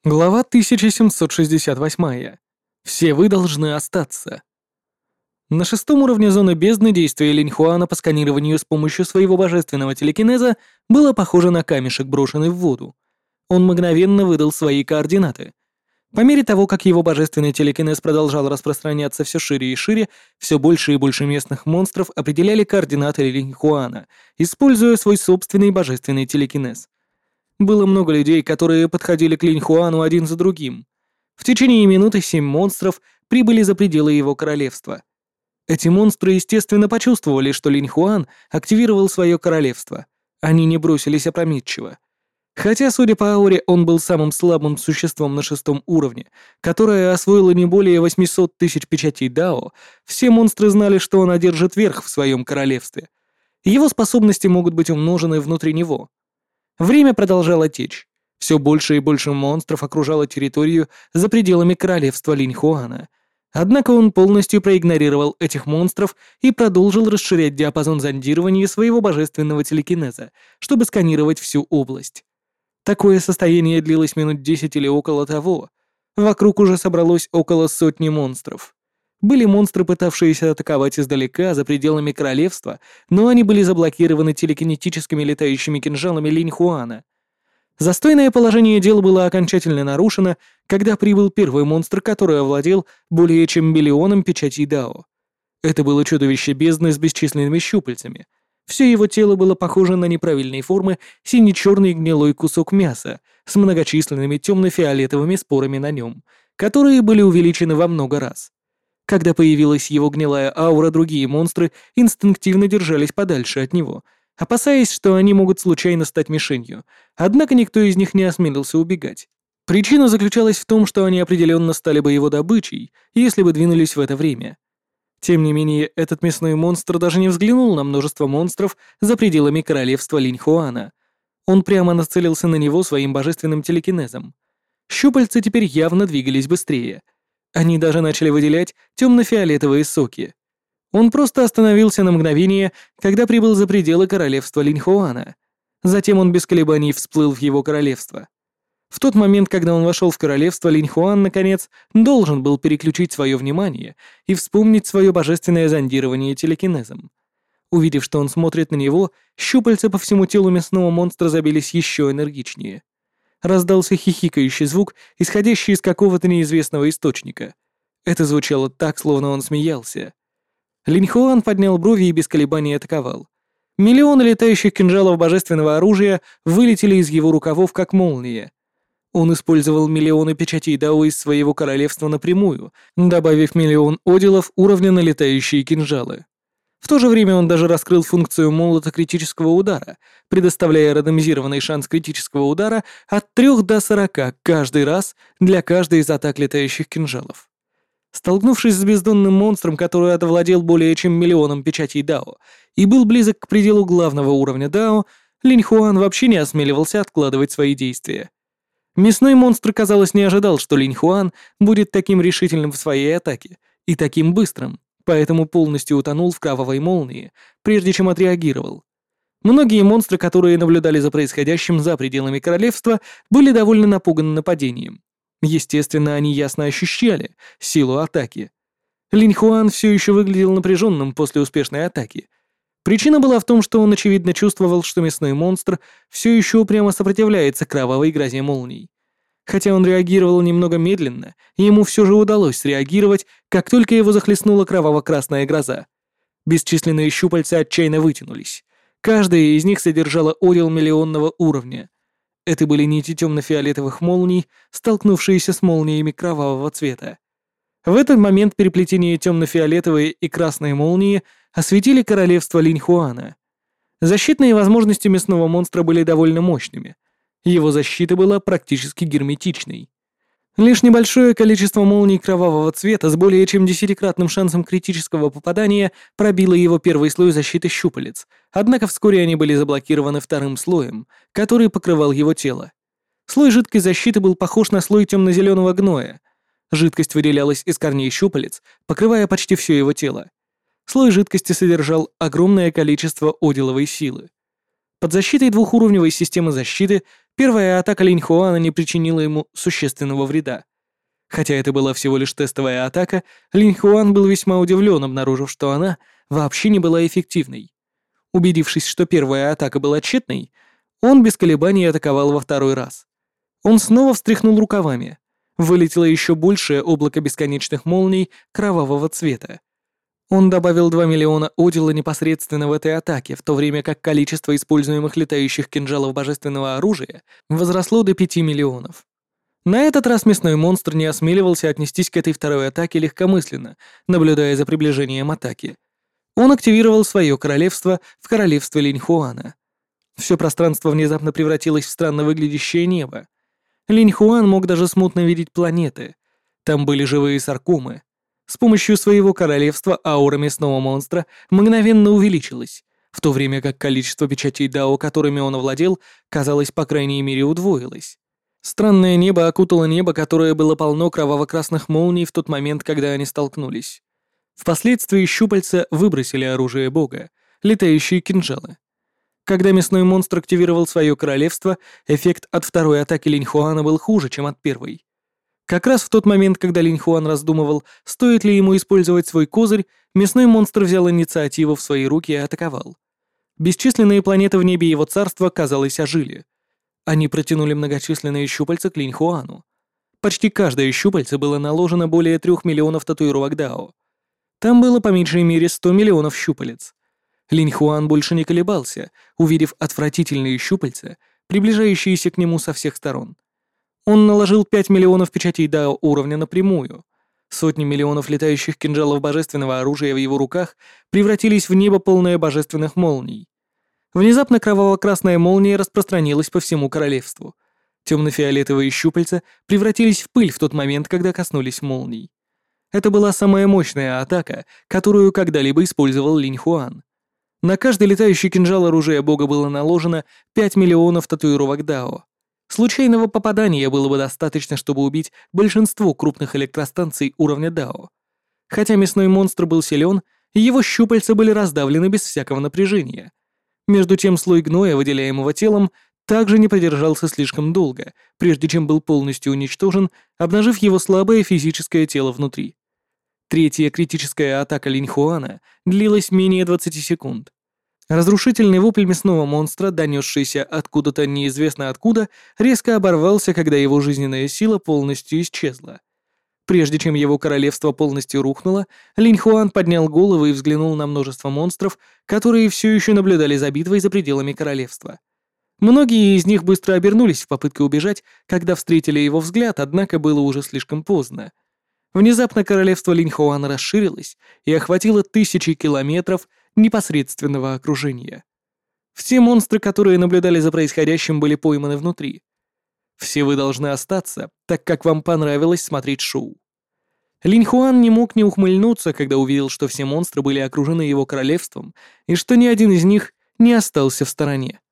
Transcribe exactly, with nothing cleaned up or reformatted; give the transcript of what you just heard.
Глава тысяча семьсот шестьдесят восемь. Все вы должны остаться. На шестом уровне зоны бездны действие Линьхуана по сканированию с помощью своего божественного телекинеза было похоже на камешек, брошенный в воду. Он мгновенно выдал свои координаты. По мере того, как его божественный телекинез продолжал распространяться все шире и шире, все больше и больше местных монстров определяли координаты Линьхуана, используя свой собственный божественный телекинез. Было много людей, которые подходили к Линьхуану один за другим. В течение минуты семь монстров прибыли за пределы его королевства. Эти монстры, естественно, почувствовали, что Линьхуан активировал свое королевство. Они не бросились опрометчиво. Хотя, судя по ауре, он был самым слабым существом на шестом уровне, которое освоило не более восемьсот тысяч печатей Дао, все монстры знали, что он одержит верх в своем королевстве. Его способности могут быть умножены внутри него. Время продолжало течь. Все больше и больше монстров окружало территорию за пределами королевства Линьхуана. Однако он полностью проигнорировал этих монстров и продолжил расширять диапазон зондирования своего божественного телекинеза, чтобы сканировать всю область. Такое состояние длилось минут десять или около того. Вокруг уже собралось около сотни монстров. Были монстры, пытавшиеся атаковать издалека, за пределами королевства, но они были заблокированы телекинетическими летающими кинжалами Линьхуана. Застойное положение дел было окончательно нарушено, когда прибыл первый монстр, который овладел более чем миллионом печатей Дао. Это было чудовище бездны с бесчисленными щупальцами. Все его тело было похоже на неправильной формы сине-черный гнилой кусок мяса с многочисленными темно-фиолетовыми спорами на нем, которые были увеличены во много раз. Когда появилась его гнилая аура, другие монстры инстинктивно держались подальше от него, опасаясь, что они могут случайно стать мишенью, однако никто из них не осмелился убегать. Причина заключалась в том, что они определенно стали бы его добычей, если бы двинулись в это время. Тем не менее, этот мясной монстр даже не взглянул на множество монстров за пределами королевства Линьхуана. Он прямо нацелился на него своим божественным телекинезом. Щупальца теперь явно двигались быстрее. Они даже начали выделять темно-фиолетовые соки. Он просто остановился на мгновение, когда прибыл за пределы королевства Линьхуана. Затем он без колебаний всплыл в его королевство. В тот момент, когда он вошел в королевство, Линьхуан, наконец, должен был переключить свое внимание и вспомнить свое божественное зондирование телекинезом. Увидев, что он смотрит на него, щупальца по всему телу мясного монстра забились еще энергичнее. Раздался хихикающий звук, исходящий из какого-то неизвестного источника. Это звучало так, словно он смеялся. Линьхуан поднял брови и без колебаний атаковал. Миллионы летающих кинжалов божественного оружия вылетели из его рукавов, как молния. Он использовал миллионы печатей Дао из своего королевства напрямую, добавив миллион оделов уровня на летающие кинжалы. В то же время он даже раскрыл функцию молота критического удара, предоставляя рандомизированный шанс критического удара от трёх до сорока каждый раз для каждой из атак летающих кинжалов. Столкнувшись с бездонным монстром, который овладел более чем миллионом печатей Дао и был близок к пределу главного уровня Дао, Линьхуан вообще не осмеливался откладывать свои действия. Мясной монстр, казалось, не ожидал, что Линьхуан будет таким решительным в своей атаке и таким быстрым, поэтому полностью утонул в кровавой молнии, прежде чем отреагировал. Многие монстры, которые наблюдали за происходящим за пределами королевства, были довольно напуганы нападением. Естественно, они ясно ощущали силу атаки. Линьхуан все еще выглядел напряженным после успешной атаки. Причина была в том, что он очевидно чувствовал, что мясной монстр все еще упрямо сопротивляется кровавой грозе молний. Хотя он реагировал немного медленно, ему все же удалось среагировать, как только его захлестнула кроваво-красная гроза. Бесчисленные щупальца отчаянно вытянулись. Каждая из них содержала одел миллионного уровня. Это были нити темно-фиолетовых молний, столкнувшиеся с молниями кровавого цвета. В этот момент переплетение темно-фиолетовой и красной молнии осветили королевство Линьхуана. Защитные возможности мясного монстра были довольно мощными. Его защита была практически герметичной. Лишь небольшое количество молний кровавого цвета с более чем десятикратным шансом критического попадания пробило его первый слой защиты щупалец, однако вскоре они были заблокированы вторым слоем, который покрывал его тело. Слой жидкой защиты был похож на слой темно-зеленого гноя. Жидкость выделялась из корней щупалец, покрывая почти все его тело. Слой жидкости содержал огромное количество оделовой силы. Под защитой двухуровневой системы защиты Первая атака Линьхуана не причинила ему существенного вреда. Хотя это была всего лишь тестовая атака, Линьхуан был весьма удивлен, обнаружив, что она вообще не была эффективной. Убедившись, что первая атака была тщетной, он без колебаний атаковал во второй раз. Он снова встряхнул рукавами. Вылетело еще большее облако бесконечных молний кровавого цвета. Он добавил два миллиона одила непосредственно в этой атаке, в то время как количество используемых летающих кинжалов божественного оружия возросло до пяти миллионов. На этот раз мясной монстр не осмеливался отнестись к этой второй атаке легкомысленно, наблюдая за приближением атаки. Он активировал свое королевство в королевство Линьхуана. Все пространство внезапно превратилось в странно выглядящее небо. Линьхуан мог даже смутно видеть планеты. Там были живые саркомы. С помощью своего королевства аура мясного монстра мгновенно увеличилась, в то время как количество печатей Дао, которыми он овладел, казалось, по крайней мере, удвоилось. Странное небо окутало небо, которое было полно кроваво-красных молний в тот момент, когда они столкнулись. Впоследствии щупальца выбросили оружие бога, летающие кинжалы. Когда мясной монстр активировал свое королевство, эффект от второй атаки Линьхуана был хуже, чем от первой. Как раз в тот момент, когда Линьхуан раздумывал, стоит ли ему использовать свой козырь, мясной монстр взял инициативу в свои руки и атаковал. Бесчисленные планеты в небе его царства, казалось, ожили. Они протянули многочисленные щупальца к Линьхуану. Почти каждое щупальце было наложено более трех миллионов татуировок Дао. Там было по меньшей мере сто миллионов щупалец. Линьхуан больше не колебался, увидев отвратительные щупальца, приближающиеся к нему со всех сторон. Он наложил пять миллионов печатей Дао уровня напрямую. Сотни миллионов летающих кинжалов божественного оружия в его руках превратились в небо, полное божественных молний. Внезапно кроваво-красная молния распространилась по всему королевству. Темно-фиолетовые щупальца превратились в пыль в тот момент, когда коснулись молний. Это была самая мощная атака, которую когда-либо использовал Линьхуан. На каждый летающий кинжал оружия бога было наложено пять миллионов татуировок Дао. Случайного попадания было бы достаточно, чтобы убить большинство крупных электростанций уровня Дао. Хотя мясной монстр был силен, его щупальца были раздавлены без всякого напряжения. Между тем слой гноя, выделяемого телом, также не продержался слишком долго, прежде чем был полностью уничтожен, обнажив его слабое физическое тело внутри. Третья критическая атака Линьхуана длилась менее двадцати секунд. Разрушительный вопль мясного монстра, донесшийся откуда-то неизвестно откуда, резко оборвался, когда его жизненная сила полностью исчезла. Прежде чем его королевство полностью рухнуло, Линьхуан поднял голову и взглянул на множество монстров, которые все еще наблюдали за битвой за пределами королевства. Многие из них быстро обернулись в попытке убежать, когда встретили его взгляд, однако было уже слишком поздно. Внезапно королевство Линьхуана расширилось и охватило тысячи километров непосредственного окружения. Все монстры, которые наблюдали за происходящим, были пойманы внутри. Все вы должны остаться, так как вам понравилось смотреть шоу. Линьхуан не мог не ухмыльнуться, когда увидел, что все монстры были окружены его королевством и что ни один из них не остался в стороне.